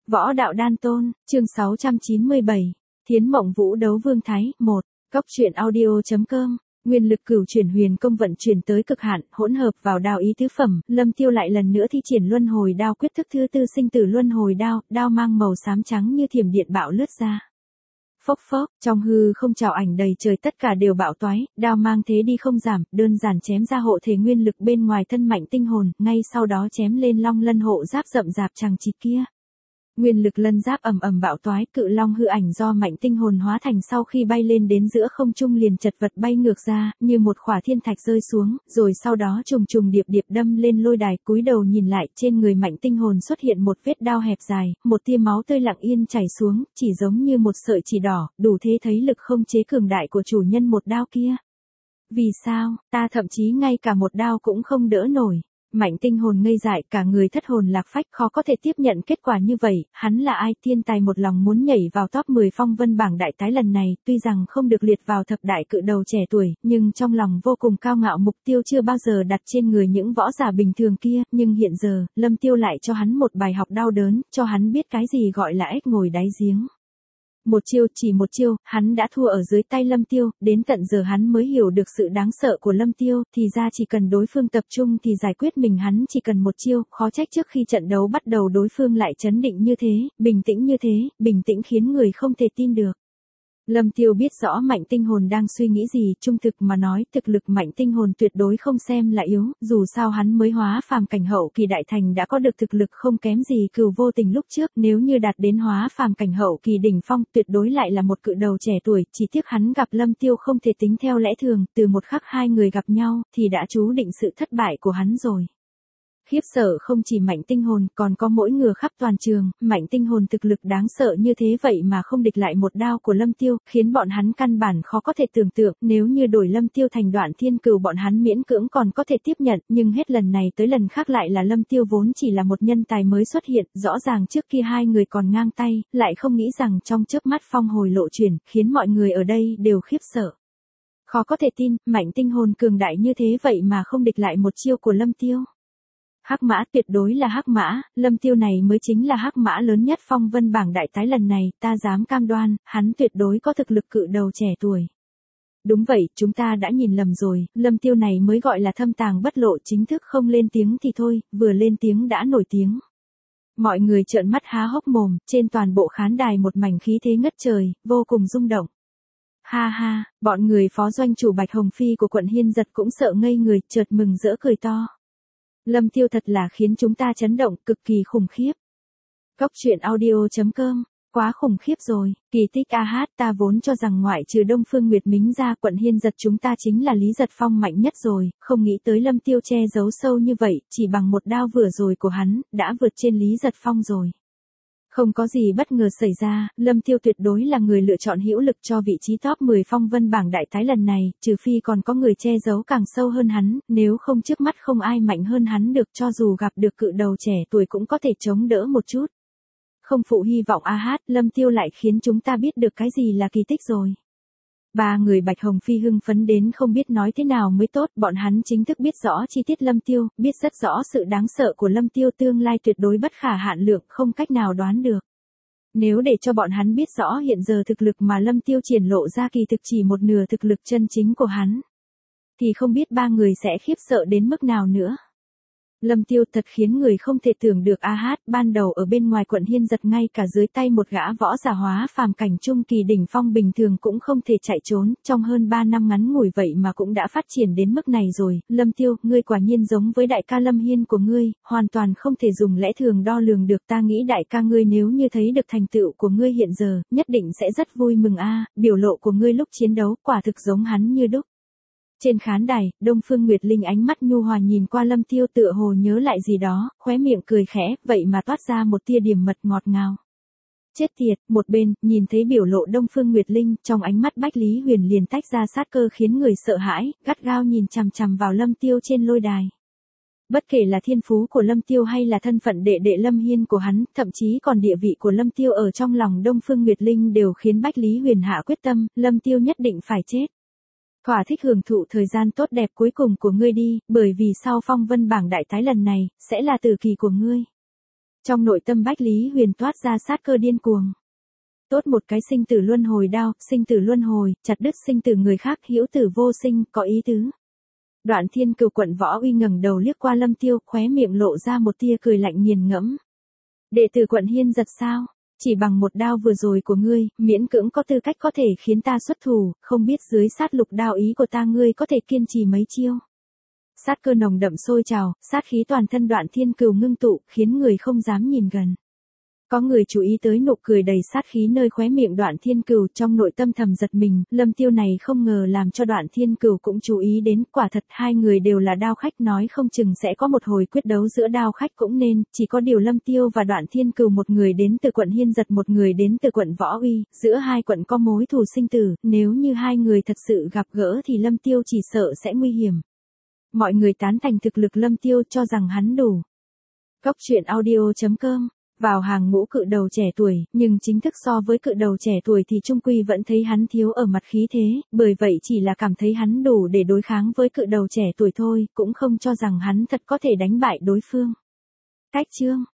Võ đạo đan tôn, chương 697. Thiến Mộng Vũ đấu Vương Thái, 1. Góc truyện audio.com. Nguyên lực cửu chuyển huyền công vận chuyển tới cực hạn, hỗn hợp vào đao ý tứ phẩm, Lâm Tiêu lại lần nữa thi triển luân hồi đao quyết thức thứ tư sinh tử luân hồi đao, đao mang màu xám trắng như thiểm điện bạo lướt ra. Phốc phốc, trong hư không trào ảnh đầy trời tất cả đều bạo toái, đao mang thế đi không giảm, đơn giản chém ra hộ thể nguyên lực bên ngoài thân Mạnh Tinh Hồn, ngay sau đó chém lên long lân hộ giáp rậm rạp chằng chịt kia. Nguyên lực lân giáp ầm ầm bạo toái, cự long hư ảnh do Mạnh Tinh Hồn hóa thành sau khi bay lên đến giữa không trung liền chật vật bay ngược ra, như một khỏa thiên thạch rơi xuống, rồi sau đó trùng trùng điệp điệp đâm lên lôi đài, cúi đầu nhìn lại, trên người Mạnh Tinh Hồn xuất hiện một vết đao hẹp dài, một tia máu tươi lặng yên chảy xuống, chỉ giống như một sợi chỉ đỏ, đủ thế thấy lực không chế cường đại của chủ nhân một đao kia. Vì sao, ta thậm chí ngay cả một đao cũng không đỡ nổi. Mạnh Tinh Hồn ngây dại, cả người thất hồn lạc phách, khó có thể tiếp nhận kết quả như vậy, hắn là ai? Thiên tài một lòng muốn nhảy vào top 10 phong vân bảng đại tái lần này, tuy rằng không được liệt vào thập đại cự đầu trẻ tuổi, nhưng trong lòng vô cùng cao ngạo, mục tiêu chưa bao giờ đặt trên người những võ giả bình thường kia, nhưng hiện giờ, Lâm Tiêu lại cho hắn một bài học đau đớn, cho hắn biết cái gì gọi là ếch ngồi đáy giếng. Một chiêu, chỉ một chiêu, hắn đã thua ở dưới tay Lâm Tiêu, đến tận giờ hắn mới hiểu được sự đáng sợ của Lâm Tiêu, thì ra chỉ cần đối phương tập trung thì giải quyết mình, hắn chỉ cần một chiêu, khó trách trước khi trận đấu bắt đầu đối phương lại trấn định như thế, bình tĩnh khiến người không thể tin được. Lâm Tiêu biết rõ Mạnh Tinh Hồn đang suy nghĩ gì, trung thực mà nói, thực lực Mạnh Tinh Hồn tuyệt đối không xem là yếu, dù sao hắn mới hóa phàm cảnh hậu kỳ đại thành đã có được thực lực không kém gì Cửu Vô Tình lúc trước, nếu như đạt đến hóa phàm cảnh hậu kỳ đỉnh phong, tuyệt đối lại là một cự đầu trẻ tuổi, chỉ tiếc hắn gặp Lâm Tiêu không thể tính theo lẽ thường, từ một khắc hai người gặp nhau, thì đã chú định sự thất bại của hắn rồi. Khiếp sợ không chỉ Mạnh Tinh Hồn, còn có mỗi người khắp toàn trường, Mạnh Tinh Hồn thực lực đáng sợ như thế vậy mà không địch lại một đao của Lâm Tiêu, khiến bọn hắn căn bản khó có thể tưởng tượng, nếu như đổi Lâm Tiêu thành Đoạn Thiên Cừu bọn hắn miễn cưỡng còn có thể tiếp nhận, nhưng hết lần này tới lần khác lại là Lâm Tiêu vốn chỉ là một nhân tài mới xuất hiện, rõ ràng trước kia hai người còn ngang tay, lại không nghĩ rằng trong chớp mắt phong hồi lộ chuyển, khiến mọi người ở đây đều khiếp sợ. Khó có thể tin, Mạnh Tinh Hồn cường đại như thế vậy mà không địch lại một chiêu của Lâm Tiêu. Hắc mã, tuyệt đối là hắc mã, Lâm Tiêu này mới chính là hắc mã lớn nhất phong vân bảng đại tái lần này, ta dám cam đoan, hắn tuyệt đối có thực lực cự đầu trẻ tuổi. Đúng vậy, chúng ta đã nhìn lầm rồi, Lâm Tiêu này mới gọi là thâm tàng bất lộ, chính thức không lên tiếng thì thôi, vừa lên tiếng đã nổi tiếng. Mọi người trợn mắt há hốc mồm, trên toàn bộ khán đài một mảnh khí thế ngất trời, vô cùng rung động. Ha ha, bọn người phó doanh chủ Bạch Hồng Phi của quận Hiên Giật cũng sợ ngây người, chợt mừng rỡ cười to. Lâm Tiêu thật là khiến chúng ta chấn động, cực kỳ khủng khiếp. Góc truyện audio.com, quá khủng khiếp rồi, kỳ tích a hát, ta vốn cho rằng ngoại trừ Đông Phương Nguyệt Mính ra quận Hiên Giật chúng ta chính là Lý Giật Phong mạnh nhất rồi, không nghĩ tới Lâm Tiêu che giấu sâu như vậy, chỉ bằng một đao vừa rồi của hắn, đã vượt trên Lý Giật Phong rồi. Không có gì bất ngờ xảy ra, Lâm Tiêu tuyệt đối là người lựa chọn hữu lực cho vị trí top 10 phong vân bảng đại tái lần này, trừ phi còn có người che giấu càng sâu hơn hắn, nếu không trước mắt không ai mạnh hơn hắn được, cho dù gặp được cự đầu trẻ tuổi cũng có thể chống đỡ một chút. Không phụ hy vọng a hát, Lâm Tiêu lại khiến chúng ta biết được cái gì là kỳ tích rồi. Ba người Bạch Hồng Phi hưng phấn đến không biết nói thế nào mới tốt, bọn hắn chính thức biết rõ chi tiết Lâm Tiêu, biết rất rõ sự đáng sợ của Lâm Tiêu, tương lai tuyệt đối bất khả hạn lượng, không cách nào đoán được. Nếu để cho bọn hắn biết rõ hiện giờ thực lực mà Lâm Tiêu triển lộ ra kỳ thực chỉ một nửa thực lực chân chính của hắn, thì không biết ba người sẽ khiếp sợ đến mức nào nữa. Lâm Tiêu thật khiến người không thể tưởng được a hát, ban đầu ở bên ngoài quận Hiên Giật ngay cả dưới tay một gã võ giả hóa phàm cảnh trung kỳ đỉnh phong bình thường cũng không thể chạy trốn, trong hơn 3 năm ngắn ngủi vậy mà cũng đã phát triển đến mức này rồi, Lâm Tiêu, ngươi quả nhiên giống với đại ca Lâm Hiên của ngươi, hoàn toàn không thể dùng lẽ thường đo lường được, ta nghĩ đại ca ngươi nếu như thấy được thành tựu của ngươi hiện giờ, nhất định sẽ rất vui mừng a, biểu lộ của ngươi lúc chiến đấu, quả thực giống hắn như đúc. Trên khán đài, Đông Phương Nguyệt Linh ánh mắt nhu hòa nhìn qua Lâm Tiêu tựa hồ nhớ lại gì đó, khóe miệng cười khẽ, vậy mà toát ra một tia điểm mật ngọt ngào. Chết tiệt, một bên, nhìn thấy biểu lộ Đông Phương Nguyệt Linh, trong ánh mắt Bách Lý Huyền liền tách ra sát cơ khiến người sợ hãi, gắt gao nhìn chằm chằm vào Lâm Tiêu trên lôi đài. Bất kể là thiên phú của Lâm Tiêu hay là thân phận đệ đệ Lâm Hiên của hắn, thậm chí còn địa vị của Lâm Tiêu ở trong lòng Đông Phương Nguyệt Linh đều khiến Bách Lý Huyền hạ quyết tâm, Lâm Tiêu nhất định phải chết. Thỏa thích hưởng thụ thời gian tốt đẹp cuối cùng của ngươi đi, bởi vì sau phong vân bảng đại tái lần này, sẽ là tử kỳ của ngươi. Trong nội tâm Bách Lý Huyền toát ra sát cơ điên cuồng. Tốt một cái sinh tử luân hồi đao, sinh tử luân hồi, chặt đứt sinh tử người khác, hữu tử vô sinh, có ý tứ. Đoạn Thiên Cửu quận Võ Uy ngẩng đầu liếc qua Lâm Tiêu, khóe miệng lộ ra một tia cười lạnh nghiền ngẫm. Đệ tử quận Hiên Giật sao? Chỉ bằng một đao vừa rồi của ngươi, miễn cưỡng có tư cách có thể khiến ta xuất thủ, không biết dưới sát lục đao ý của ta ngươi có thể kiên trì mấy chiêu. Sát cơ nồng đậm sôi trào, sát khí toàn thân Đoạn Thiên Cửu ngưng tụ, khiến người không dám nhìn gần. Có người chú ý tới nụ cười đầy sát khí nơi khóe miệng Đoạn Thiên Cửu, trong nội tâm thầm giật mình, Lâm Tiêu này không ngờ làm cho Đoạn Thiên Cửu cũng chú ý đến, quả thật hai người đều là đao khách, nói không chừng sẽ có một hồi quyết đấu giữa đao khách cũng nên, chỉ có điều Lâm Tiêu và Đoạn Thiên Cửu một người đến từ quận Hiên Giật, một người đến từ quận Võ Uy, giữa hai quận có mối thù sinh tử, nếu như hai người thật sự gặp gỡ thì Lâm Tiêu chỉ sợ sẽ nguy hiểm. Mọi người tán thành thực lực Lâm Tiêu, cho rằng hắn đủ. Góc truyện audio.com vào hàng ngũ cự đầu trẻ tuổi, nhưng chính thức so với cự đầu trẻ tuổi thì trung quy vẫn thấy hắn thiếu ở mặt khí thế, bởi vậy chỉ là cảm thấy hắn đủ để đối kháng với cự đầu trẻ tuổi thôi, cũng không cho rằng hắn thật có thể đánh bại đối phương. Cách chương